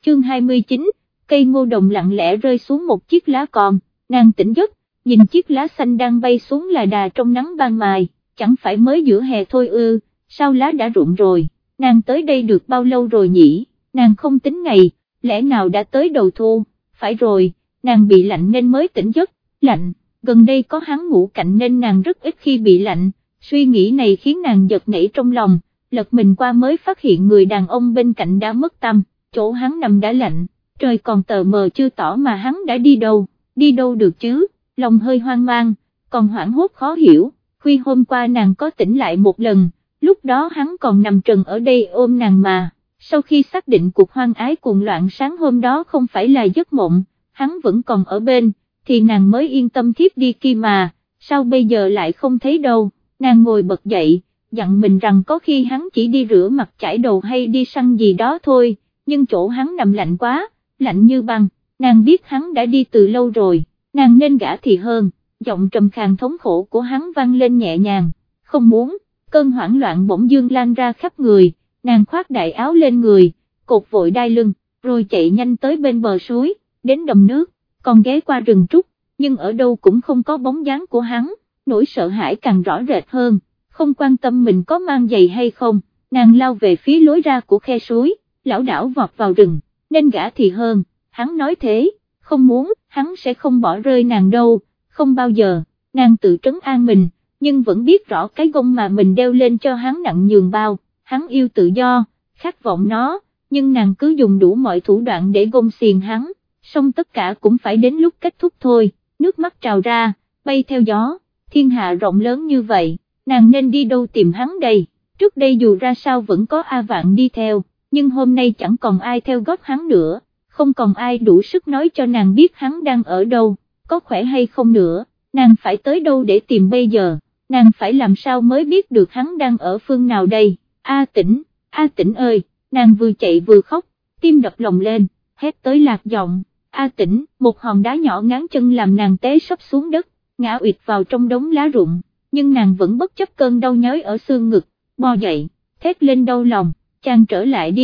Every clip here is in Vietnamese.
chương 29, cây ngô đồng lặng lẽ rơi xuống một chiếc lá con, nàng tỉnh giấc, nhìn chiếc lá xanh đang bay xuống là đà trong nắng ban mai, chẳng phải mới giữa hè thôi ư, sao lá đã rụng rồi, nàng tới đây được bao lâu rồi nhỉ, nàng không tính ngày, lẽ nào đã tới đầu thu, phải rồi, nàng bị lạnh nên mới tỉnh giấc, lạnh, gần đây có hắn ngủ cạnh nên nàng rất ít khi bị lạnh, suy nghĩ này khiến nàng giật nảy trong lòng, lật mình qua mới phát hiện người đàn ông bên cạnh đã mất tăm, chỗ hắn nằm đã lạnh, trời còn tờ mờ chưa tỏ mà hắn đã đi đâu được chứ, lòng hơi hoang mang, còn hoảng hốt khó hiểu, khuya hôm qua nàng có tỉnh lại một lần, lúc đó hắn còn nằm trần ở đây ôm nàng mà, sau khi xác định cuộc hoang ái cuồng loạn sáng hôm đó không phải là giấc mộng, hắn vẫn còn ở bên, thì nàng mới yên tâm thiếp đi kia mà, sao bây giờ lại không thấy đâu, nàng ngồi bật dậy, dặn mình rằng có khi hắn chỉ đi rửa mặt chải đầu hay đi săn gì đó thôi, nhưng chỗ hắn nằm lạnh quá, lạnh như băng, nàng biết hắn đã đi từ lâu rồi, nàng nên gả thì hơn, giọng trầm khàn thống khổ của hắn vang lên nhẹ nhàng, không muốn, cơn hoảng loạn bỗng dưng lan ra khắp người, nàng khoác đại áo lên người, cột vội đai lưng, rồi chạy nhanh tới bên bờ suối, đến đầm nước, còn ghé qua rừng trúc, nhưng ở đâu cũng không có bóng dáng của hắn, nỗi sợ hãi càng rõ rệt hơn, không quan tâm mình có mang giày hay không, nàng lao về phía lối ra của khe suối, lảo đảo vọt vào rừng, nên gả thì hơn, hắn nói thế, không muốn, hắn sẽ không bỏ rơi nàng đâu, không bao giờ, nàng tự trấn an mình, nhưng vẫn biết rõ cái gông mà mình đeo lên cho hắn nặng nhường bao, hắn yêu tự do, khát vọng nó, nhưng nàng cứ dùng đủ mọi thủ đoạn để gông xiềng hắn, song tất cả cũng phải đến lúc kết thúc thôi, nước mắt trào ra, bay theo gió, thiên hạ rộng lớn như vậy, nàng nên đi đâu tìm hắn đây, trước đây dù ra sao vẫn có A Vạn đi theo, nhưng hôm nay chẳng còn ai theo gót hắn nữa, không còn ai đủ sức nói cho nàng biết hắn đang ở đâu, có khỏe hay không nữa, nàng phải tới đâu để tìm bây giờ, nàng phải làm sao mới biết được hắn đang ở phương nào đây, A Tĩnh ơi, nàng vừa chạy vừa khóc, tim đập lòng lên, hét tới lạc giọng, A Tĩnh, một hòn đá nhỏ ngáng chân làm nàng té sấp xuống đất, ngã ụệt vào trong đống lá rụng, nhưng nàng vẫn bất chấp cơn đau nhói ở xương ngực, bò dậy, thét lên đau lòng, chàng trở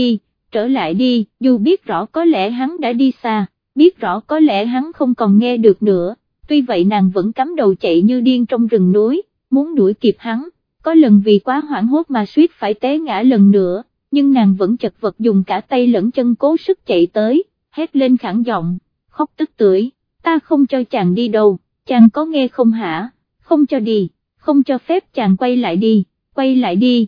lại đi, dù biết rõ có lẽ hắn đã đi xa, biết rõ có lẽ hắn không còn nghe được nữa, tuy vậy nàng vẫn cắm đầu chạy như điên trong rừng núi, muốn đuổi kịp hắn, có lần vì quá hoảng hốt mà suýt phải té ngã lần nữa, nhưng nàng vẫn chật vật dùng cả tay lẫn chân cố sức chạy tới, hét lên khản giọng, khóc tức tưởi, ta không cho chàng đi đâu, chàng có nghe không hả, không cho đi, không cho phép chàng quay lại đi,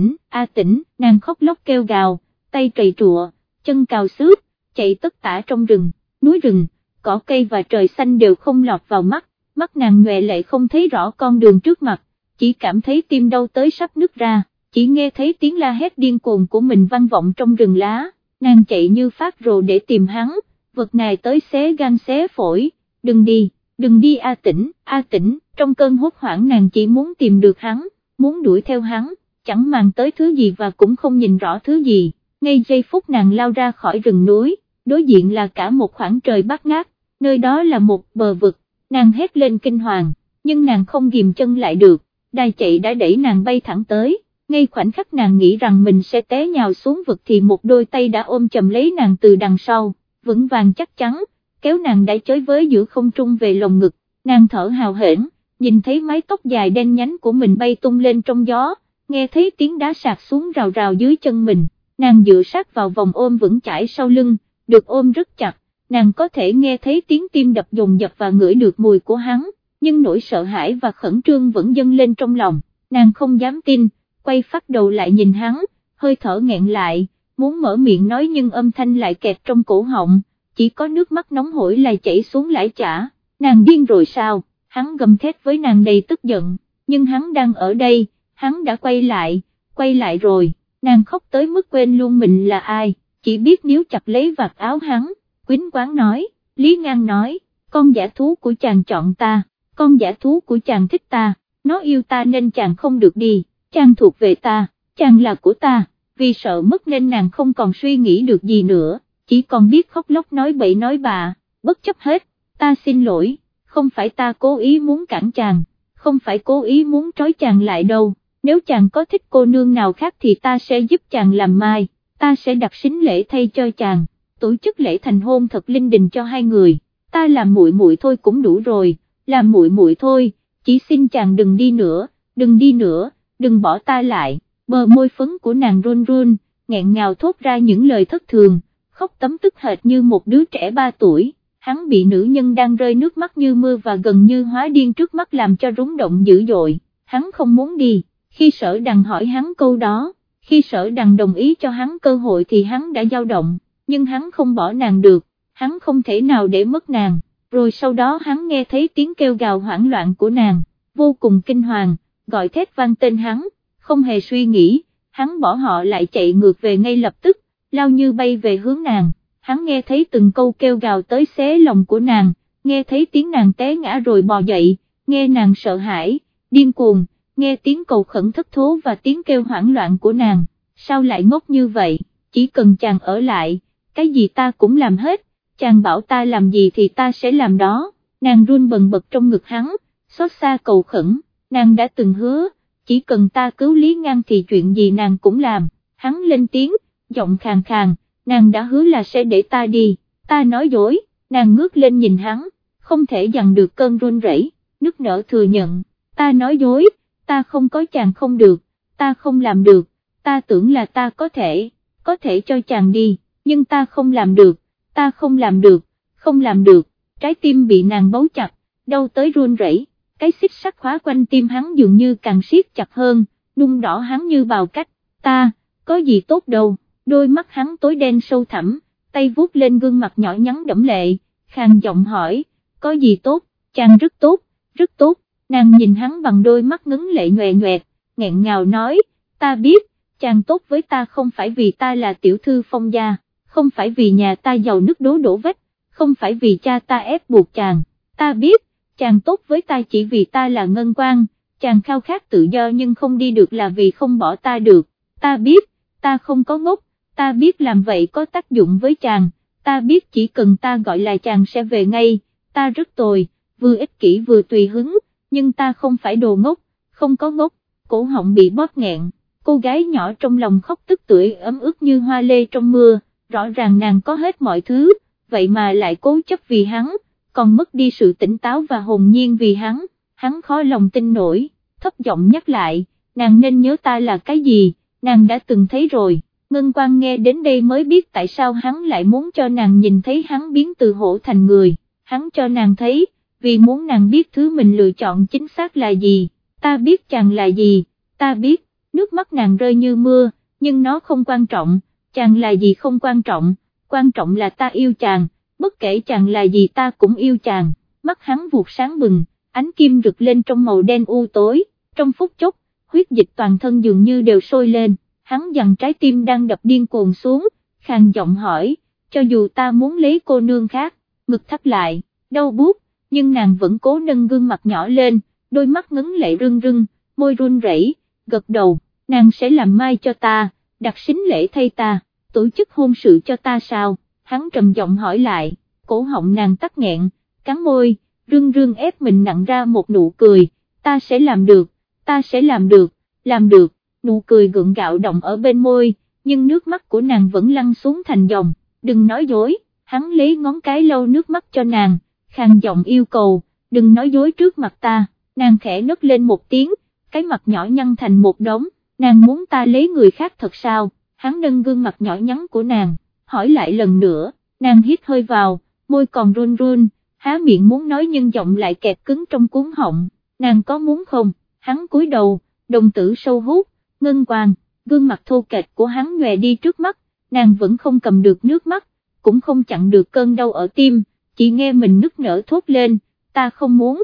A Tĩnh, nàng khóc lóc kêu gào, tay trầy trụa, chân cào xước, chạy tất tả trong rừng, núi rừng, cỏ cây và trời xanh đều không lọt vào mắt nàng nhòe lệ không thấy rõ con đường trước mặt, chỉ cảm thấy tim đau tới sắp nứt ra, chỉ nghe thấy tiếng la hét điên cuồng của mình vang vọng trong rừng lá, nàng chạy như phát rồ để tìm hắn, vật này tới xé gan xé phổi, đừng đi A Tĩnh, trong cơn hốt hoảng nàng chỉ muốn tìm được hắn, muốn đuổi theo hắn, chẳng màng tới thứ gì và cũng không nhìn rõ thứ gì, ngay giây phút nàng lao ra khỏi rừng núi, đối diện là cả một khoảng trời bát ngát, nơi đó là một bờ vực, nàng hét lên kinh hoàng, nhưng nàng không ghìm chân lại được, đai chạy đã đẩy nàng bay thẳng tới, ngay khoảnh khắc nàng nghĩ rằng mình sẽ té nhào xuống vực thì một đôi tay đã ôm chầm lấy nàng từ đằng sau, vững vàng chắc chắn, kéo nàng đã chới với giữa không trung về lồng ngực, nàng thở hào hển, nhìn thấy mái tóc dài đen nhánh của mình bay tung lên trong gió, nghe thấy tiếng đá sạt xuống rào rào dưới chân mình, nàng dựa sát vào vòng ôm vững chãi sau lưng, được ôm rất chặt, nàng có thể nghe thấy tiếng tim đập dồn dập và ngửi được mùi của hắn, nhưng nỗi sợ hãi và khẩn trương vẫn dâng lên trong lòng, nàng không dám tin, quay phát đầu lại nhìn hắn, hơi thở nghẹn lại, muốn mở miệng nói nhưng âm thanh lại kẹt trong cổ họng, chỉ có nước mắt nóng hổi lại chảy xuống lãi chả, nàng điên rồi sao, hắn gầm thét với nàng đầy tức giận, nhưng hắn đang ở đây, hắn đã quay lại rồi, nàng khóc tới mức quên luôn mình là ai, chỉ biết níu chặt lấy vạt áo hắn, quýnh quáng nói, Lý Ngang nói, con dã thú của chàng chọn ta, con dã thú của chàng thích ta, nó yêu ta nên chàng không được đi, chàng thuộc về ta, chàng là của ta, vì sợ mất nên nàng không còn suy nghĩ được gì nữa, chỉ còn biết khóc lóc nói bậy nói bạ, bất chấp hết, ta xin lỗi, không phải ta cố ý muốn cản chàng, không phải cố ý muốn trói chàng lại đâu, nếu chàng có thích cô nương nào khác thì ta sẽ giúp chàng làm mai, ta sẽ đặt sính lễ thay cho chàng, tổ chức lễ thành hôn thật linh đình cho hai người, ta làm muội muội thôi cũng đủ rồi, làm muội muội thôi, chỉ xin chàng đừng đi nữa, đừng đi nữa, đừng bỏ ta lại. Bờ môi phấn của nàng run run, nghẹn ngào thốt ra những lời thất thường, khóc tấm tức hệt như một đứa trẻ 3 tuổi. Hắn bị nữ nhân đang rơi nước mắt như mưa và gần như hóa điên trước mắt làm cho rúng động dữ dội. Hắn không muốn đi. Khi Sở Đằng hỏi hắn câu đó, khi Sở Đằng đồng ý cho hắn cơ hội thì hắn đã dao động, nhưng hắn không bỏ nàng được, hắn không thể nào để mất nàng. Rồi sau đó hắn nghe thấy tiếng kêu gào hoảng loạn của nàng, vô cùng kinh hoàng, gọi thét vang tên hắn, không hề suy nghĩ, hắn bỏ họ lại chạy ngược về ngay lập tức, lao như bay về hướng nàng. Hắn nghe thấy từng câu kêu gào tới xé lòng của nàng, nghe thấy tiếng nàng té ngã rồi bò dậy, nghe nàng sợ hãi, điên cuồng, nghe tiếng cầu khẩn thất thố và tiếng kêu hoảng loạn của nàng. Sao lại ngốc như vậy, chỉ cần chàng ở lại, cái gì ta cũng làm hết, chàng bảo ta làm gì thì ta sẽ làm đó. Nàng run bần bật trong ngực hắn, xót xa cầu khẩn, nàng đã từng hứa, chỉ cần ta cứu Lý Ngang thì chuyện gì nàng cũng làm. Hắn lên tiếng, giọng khàn khàn, nàng đã hứa là sẽ để ta đi, ta nói dối. Nàng ngước lên nhìn hắn, không thể dằn được cơn run rẩy, nức nở thừa nhận, ta nói dối, ta không có chàng không được, ta không làm được, ta tưởng là ta có thể cho chàng đi, nhưng ta không làm được, ta không làm được, không làm được. Trái tim bị nàng bấu chặt, đau tới run rẩy, cái xích sắt khóa quanh tim hắn dường như càng siết chặt hơn, nung đỏ hắn như bào cách. Ta, có gì tốt đâu. Đôi mắt hắn tối đen sâu thẳm, tay vuốt lên gương mặt nhỏ nhắn đẫm lệ, khàn giọng hỏi, có gì tốt? Chàng rất tốt, rất tốt. Nàng nhìn hắn bằng đôi mắt ngấn lệ nhòe nhoẹt, nghẹn ngào nói, ta biết, chàng tốt với ta không phải vì ta là tiểu thư Phong gia, không phải vì nhà ta giàu nứt đổ vách, không phải vì cha ta ép buộc chàng, ta biết, chàng tốt với ta chỉ vì ta là Ngân Quang, chàng khao khát tự do nhưng không đi được là vì không bỏ ta được, ta biết, ta không có ngốc, ta biết làm vậy có tác dụng với chàng, ta biết chỉ cần ta gọi là chàng sẽ về ngay, ta rất tồi, vừa ích kỷ vừa tùy hứng, nhưng ta không phải đồ ngốc, không có ngốc. Cổ họng bị bóp nghẹn, cô gái nhỏ trong lòng khóc tức tưởi ấm ức như hoa lê trong mưa, rõ ràng nàng có hết mọi thứ, vậy mà lại cố chấp vì hắn, còn mất đi sự tỉnh táo và hồn nhiên vì hắn khó lòng tin nổi, thấp giọng nhắc lại, nàng nên nhớ ta là cái gì, nàng đã từng thấy rồi. Ngân Quang nghe đến đây mới biết tại sao hắn lại muốn cho nàng nhìn thấy hắn biến từ hổ thành người, hắn cho nàng thấy, vì muốn nàng biết thứ mình lựa chọn chính xác là gì. Ta biết chàng là gì, ta biết. Nước mắt nàng rơi như mưa, nhưng nó không quan trọng, chàng là gì không quan trọng là ta yêu chàng, bất kể chàng là gì ta cũng yêu chàng. Mắt hắn vụt sáng bừng, ánh kim rực lên trong màu đen u tối, trong phút chốc, huyết dịch toàn thân dường như đều sôi lên, hắn dằn trái tim đang đập điên cuồng xuống, khàn giọng hỏi, cho dù ta muốn lấy cô nương khác, ngực thắt lại, đau buốt, nhưng nàng vẫn cố nâng gương mặt nhỏ lên, đôi mắt ngấn lệ rưng rưng, môi run rẩy, gật đầu, nàng sẽ làm mai cho ta, đặt sính lễ thay ta, tổ chức hôn sự cho ta sao? Hắn trầm giọng hỏi lại, cổ họng nàng tắc nghẹn, cắn môi, rưng rưng ép mình nặn ra một nụ cười, ta sẽ làm được, ta sẽ làm được, nụ cười gượng gạo động ở bên môi, nhưng nước mắt của nàng vẫn lăn xuống thành dòng, đừng nói dối. Hắn lấy ngón cái lau nước mắt cho nàng, khàn giọng yêu cầu, đừng nói dối trước mặt ta. Nàng khẽ nấc lên một tiếng, cái mặt nhỏ nhăn thành một đống, nàng muốn ta lấy người khác thật sao? Hắn nâng gương mặt nhỏ nhắn của nàng, hỏi lại lần nữa, nàng hít hơi vào, môi còn run run, há miệng muốn nói nhưng giọng lại kẹt cứng trong cuống họng, nàng có muốn không? Hắn cúi đầu, đồng tử sâu hút, Ngân Quang, gương mặt thô kệch của hắn nhòe đi trước mắt, nàng vẫn không cầm được nước mắt, cũng không chặn được cơn đau ở tim, chỉ nghe mình nức nở thốt lên, ta không muốn,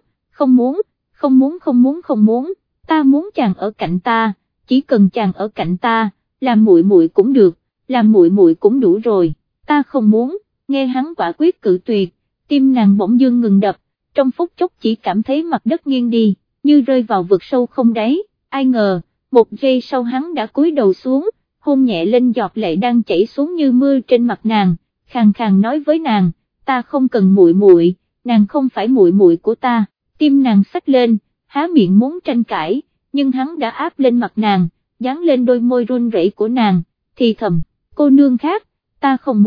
ta muốn chàng ở cạnh ta, chỉ cần chàng ở cạnh ta, làm muội muội cũng được, làm muội muội cũng đủ rồi, ta không muốn. Nghe hắn quả quyết cự tuyệt, tim nàng bỗng dưng ngừng đập, trong phút chốc chỉ cảm thấy mặt đất nghiêng đi, như rơi vào vực sâu không đáy. Ai ngờ, một giây sau hắn đã cúi đầu xuống, hôn nhẹ lên giọt lệ đang chảy xuống như mưa trên mặt nàng, khàn khàn nói với nàng, ta không cần muội muội, nàng không phải muội muội của ta. Tim nàng xách lên, há miệng muốn tranh cãi, nhưng hắn đã áp lên mặt nàng, dán lên đôi môi run rẩy của nàng, thì thầm, cô nương khác, ta không muốn.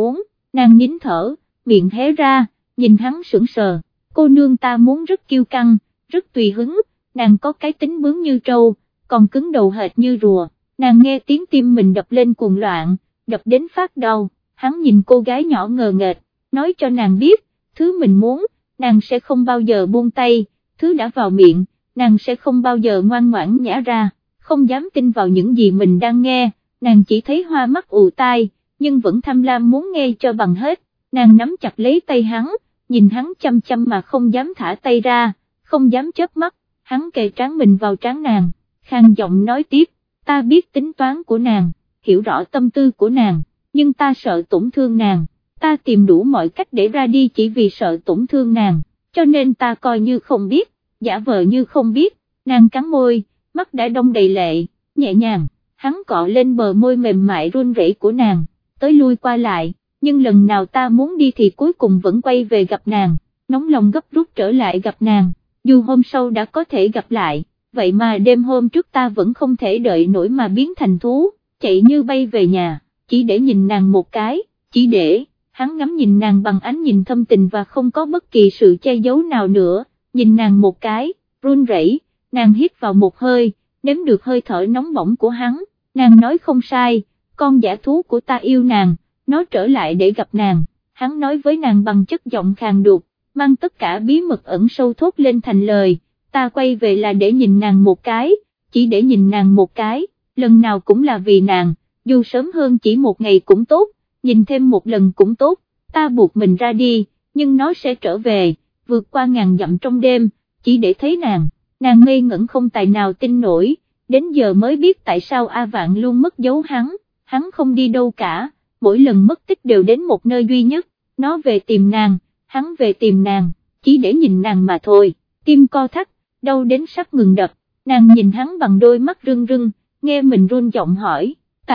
nàng nín thở, miệng hé ra, nhìn hắn sững sờ, cô nương ta muốn rất kiêu căng, rất tùy hứng, nàng có cái tính bướng như trâu, còn cứng đầu hệt như rùa, nàng nghe tiếng tim mình đập lên cuồng loạn, đập đến phát đau, hắn nhìn cô gái nhỏ ngờ nghệch, nói cho nàng biết, thứ mình muốn, nàng sẽ không bao giờ buông tay, thứ đã vào miệng, nàng sẽ không bao giờ ngoan ngoãn nhả ra, không dám tin vào những gì mình đang nghe, nàng chỉ thấy hoa mắt ù tai, nhưng vẫn tham lam muốn nghe cho bằng hết, nàng nắm chặt lấy tay hắn, nhìn hắn chăm chăm mà không dám thả tay ra, không dám chớp mắt, hắn kề trán mình vào trán nàng, khàn giọng nói tiếp, ta biết tính toán của nàng, hiểu rõ tâm tư của nàng, nhưng ta sợ tổn thương nàng, ta tìm đủ mọi cách để ra đi chỉ vì sợ tổn thương nàng, cho nên ta coi như không biết, giả vờ như không biết, nàng cắn môi, mắt đã đong đầy lệ, nhẹ nhàng, hắn cọ lên bờ môi mềm mại run rẩy của nàng, tới lui qua lại, nhưng lần nào ta muốn đi thì cuối cùng vẫn quay về gặp nàng, nóng lòng gấp rút trở lại gặp nàng, dù hôm sau đã có thể gặp lại, vậy mà đêm hôm trước ta vẫn không thể đợi nổi mà biến thành thú, chạy như bay về nhà, chỉ để nhìn nàng một cái, chỉ để, hắn ngắm nhìn nàng bằng ánh nhìn thâm tình và không có bất kỳ sự che giấu nào nữa, nhìn nàng một cái, run rẩy, nàng hít vào một hơi, nếm được hơi thở nóng bỏng của hắn, nàng nói không sai, con dã thú của ta yêu nàng, nó trở lại để gặp nàng, hắn nói với nàng bằng chất giọng khàn đục, mang tất cả bí mật ẩn sâu thốt lên thành lời, ta quay về là để nhìn nàng một cái, chỉ để nhìn nàng một cái, lần nào cũng là vì nàng, dù sớm hơn chỉ một ngày cũng tốt, nhìn thêm một lần cũng tốt, ta buộc mình ra đi, nhưng nó sẽ trở về, vượt qua ngàn dặm trong đêm, chỉ để thấy nàng, nàng ngây ngẩn không tài nào tin nổi, đến giờ mới biết tại sao A Vạn luôn mất dấu hắn không đi đâu cả, mỗi lần mất tích đều đến một nơi duy nhất, nó về tìm nàng, hắn về tìm nàng, chỉ để nhìn nàng mà thôi, tim co thắt, đau đến sắp ngừng đập, nàng nhìn hắn bằng đôi mắt rưng rưng, nghe mình run giọng hỏi,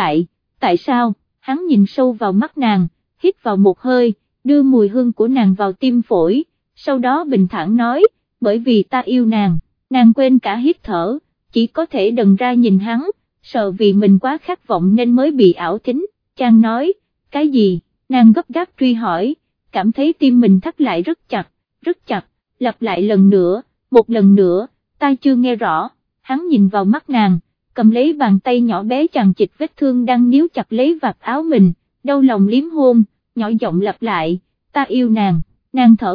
tại sao, hắn nhìn sâu vào mắt nàng, hít vào một hơi, đưa mùi hương của nàng vào tim phổi, sau đó bình thản nói, bởi vì ta yêu nàng, nàng quên cả hít thở, chỉ có thể đần ra nhìn hắn, sợ vì mình quá khát vọng nên mới bị ảo thính, chàng nói, cái gì, nàng gấp gáp truy hỏi, cảm thấy tim mình thắt lại rất chặt, lặp lại lần nữa, một lần nữa, ta chưa nghe rõ, hắn nhìn vào mắt nàng, cầm lấy bàn tay nhỏ bé chằng chịt vết thương đang níu chặt lấy vạt áo mình, đau lòng liếm hôn, nhỏ giọng lặp lại, ta yêu nàng, nàng thở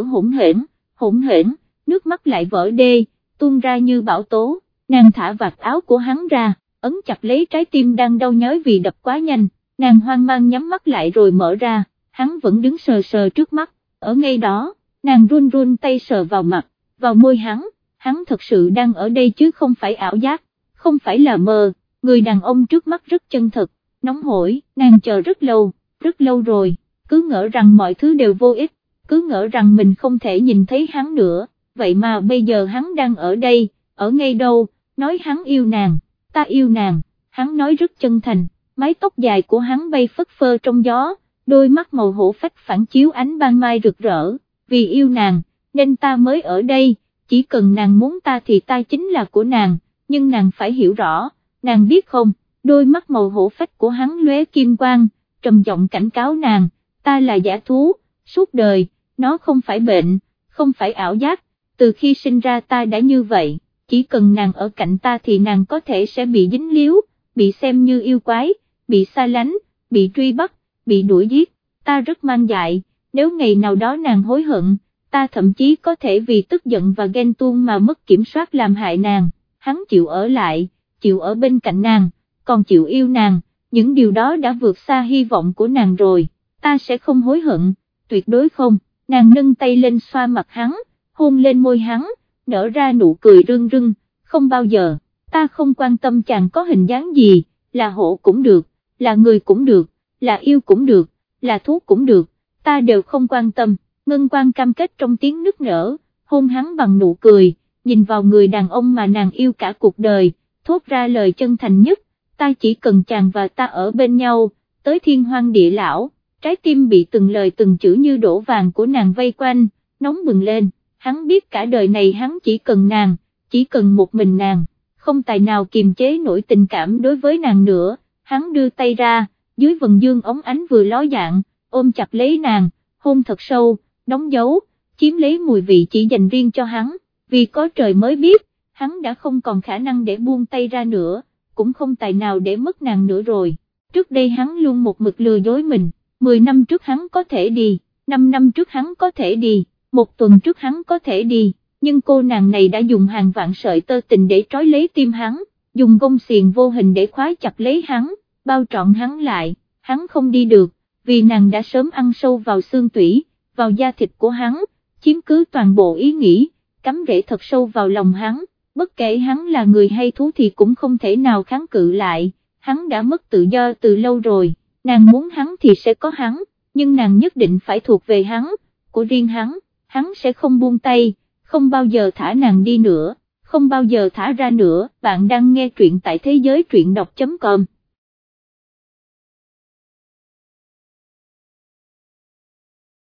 hỗn hển, nước mắt lại vỡ đê, tuôn ra như bão tố, nàng thả vạt áo của hắn ra, ấn chặt lấy trái tim đang đau nhói vì đập quá nhanh, nàng hoang mang nhắm mắt lại rồi mở ra, hắn vẫn đứng sờ sờ trước mắt, ở ngay đó, nàng run run tay sờ vào mặt, vào môi hắn thật sự đang ở đây chứ không phải ảo giác, không phải là mơ, người đàn ông trước mắt rất chân thực, nóng hổi, nàng chờ rất lâu rồi, cứ ngỡ rằng mọi thứ đều vô ích, cứ ngỡ rằng mình không thể nhìn thấy hắn nữa, vậy mà bây giờ hắn đang ở đây, ở ngay đâu, nói hắn yêu nàng, ta yêu nàng, hắn nói rất chân thành, mái tóc dài của hắn bay phất phơ trong gió, đôi mắt màu hổ phách phản chiếu ánh ban mai rực rỡ, vì yêu nàng, nên ta mới ở đây, chỉ cần nàng muốn ta thì ta chính là của nàng, nhưng nàng phải hiểu rõ, nàng biết không, đôi mắt màu hổ phách của hắn lóe kim quang, trầm giọng cảnh cáo nàng, ta là dã thú, suốt đời, nó không phải bệnh, không phải ảo giác, từ khi sinh ra ta đã như vậy, chỉ cần nàng ở cạnh ta thì nàng có thể sẽ bị dính líu, bị xem như yêu quái, bị xa lánh, bị truy bắt, bị đuổi giết, ta rất man dại, nếu ngày nào đó nàng hối hận, ta thậm chí có thể vì tức giận và ghen tuông mà mất kiểm soát làm hại nàng, hắn chịu ở lại, chịu ở bên cạnh nàng, còn chịu yêu nàng, những điều đó đã vượt xa hy vọng của nàng rồi, ta sẽ không hối hận, tuyệt đối không, nàng nâng tay lên xoa mặt hắn, hôn lên môi hắn, nở ra nụ cười rưng rưng, không bao giờ, ta không quan tâm chàng có hình dáng gì, là hổ cũng được, là người cũng được, là yêu cũng được, là thú cũng được, ta đều không quan tâm, ngân quan cam kết trong tiếng nức nở, hôn hắn bằng nụ cười, nhìn vào người đàn ông mà nàng yêu cả cuộc đời, thốt ra lời chân thành nhất, ta chỉ cần chàng và ta ở bên nhau, tới thiên hoang địa lão, trái tim bị từng lời từng chữ như đổ vàng của nàng vây quanh, nóng bừng lên, hắn biết cả đời này hắn chỉ cần nàng, chỉ cần một mình nàng, không tài nào kiềm chế nổi tình cảm đối với nàng nữa, hắn đưa tay ra, dưới vầng dương óng ánh vừa ló dạng, ôm chặt lấy nàng, hôn thật sâu, đóng dấu, chiếm lấy mùi vị chỉ dành riêng cho hắn, vì có trời mới biết, hắn đã không còn khả năng để buông tay ra nữa, cũng không tài nào để mất nàng nữa rồi. Trước đây hắn luôn một mực lừa dối mình, 10 năm trước hắn có thể đi, 5 năm trước hắn có thể đi, 1 tuần trước hắn có thể đi, nhưng cô nàng này đã dùng hàng vạn sợi tơ tình để trói lấy tim hắn, dùng gông xiềng vô hình để khóa chặt lấy hắn, bao trọn hắn lại, hắn không đi được, vì nàng đã sớm ăn sâu vào xương tủy, vào da thịt của hắn, chiếm cứ toàn bộ ý nghĩ, cắm rễ thật sâu vào lòng hắn, bất kể hắn là người hay thú thì cũng không thể nào kháng cự lại, hắn đã mất tự do từ lâu rồi, nàng muốn hắn thì sẽ có hắn, nhưng nàng nhất định phải thuộc về hắn, của riêng hắn sẽ không buông tay, không bao giờ thả nàng đi nữa, không bao giờ thả ra nữa. Bạn đang nghe truyện tại thế giới truyện đọc.com.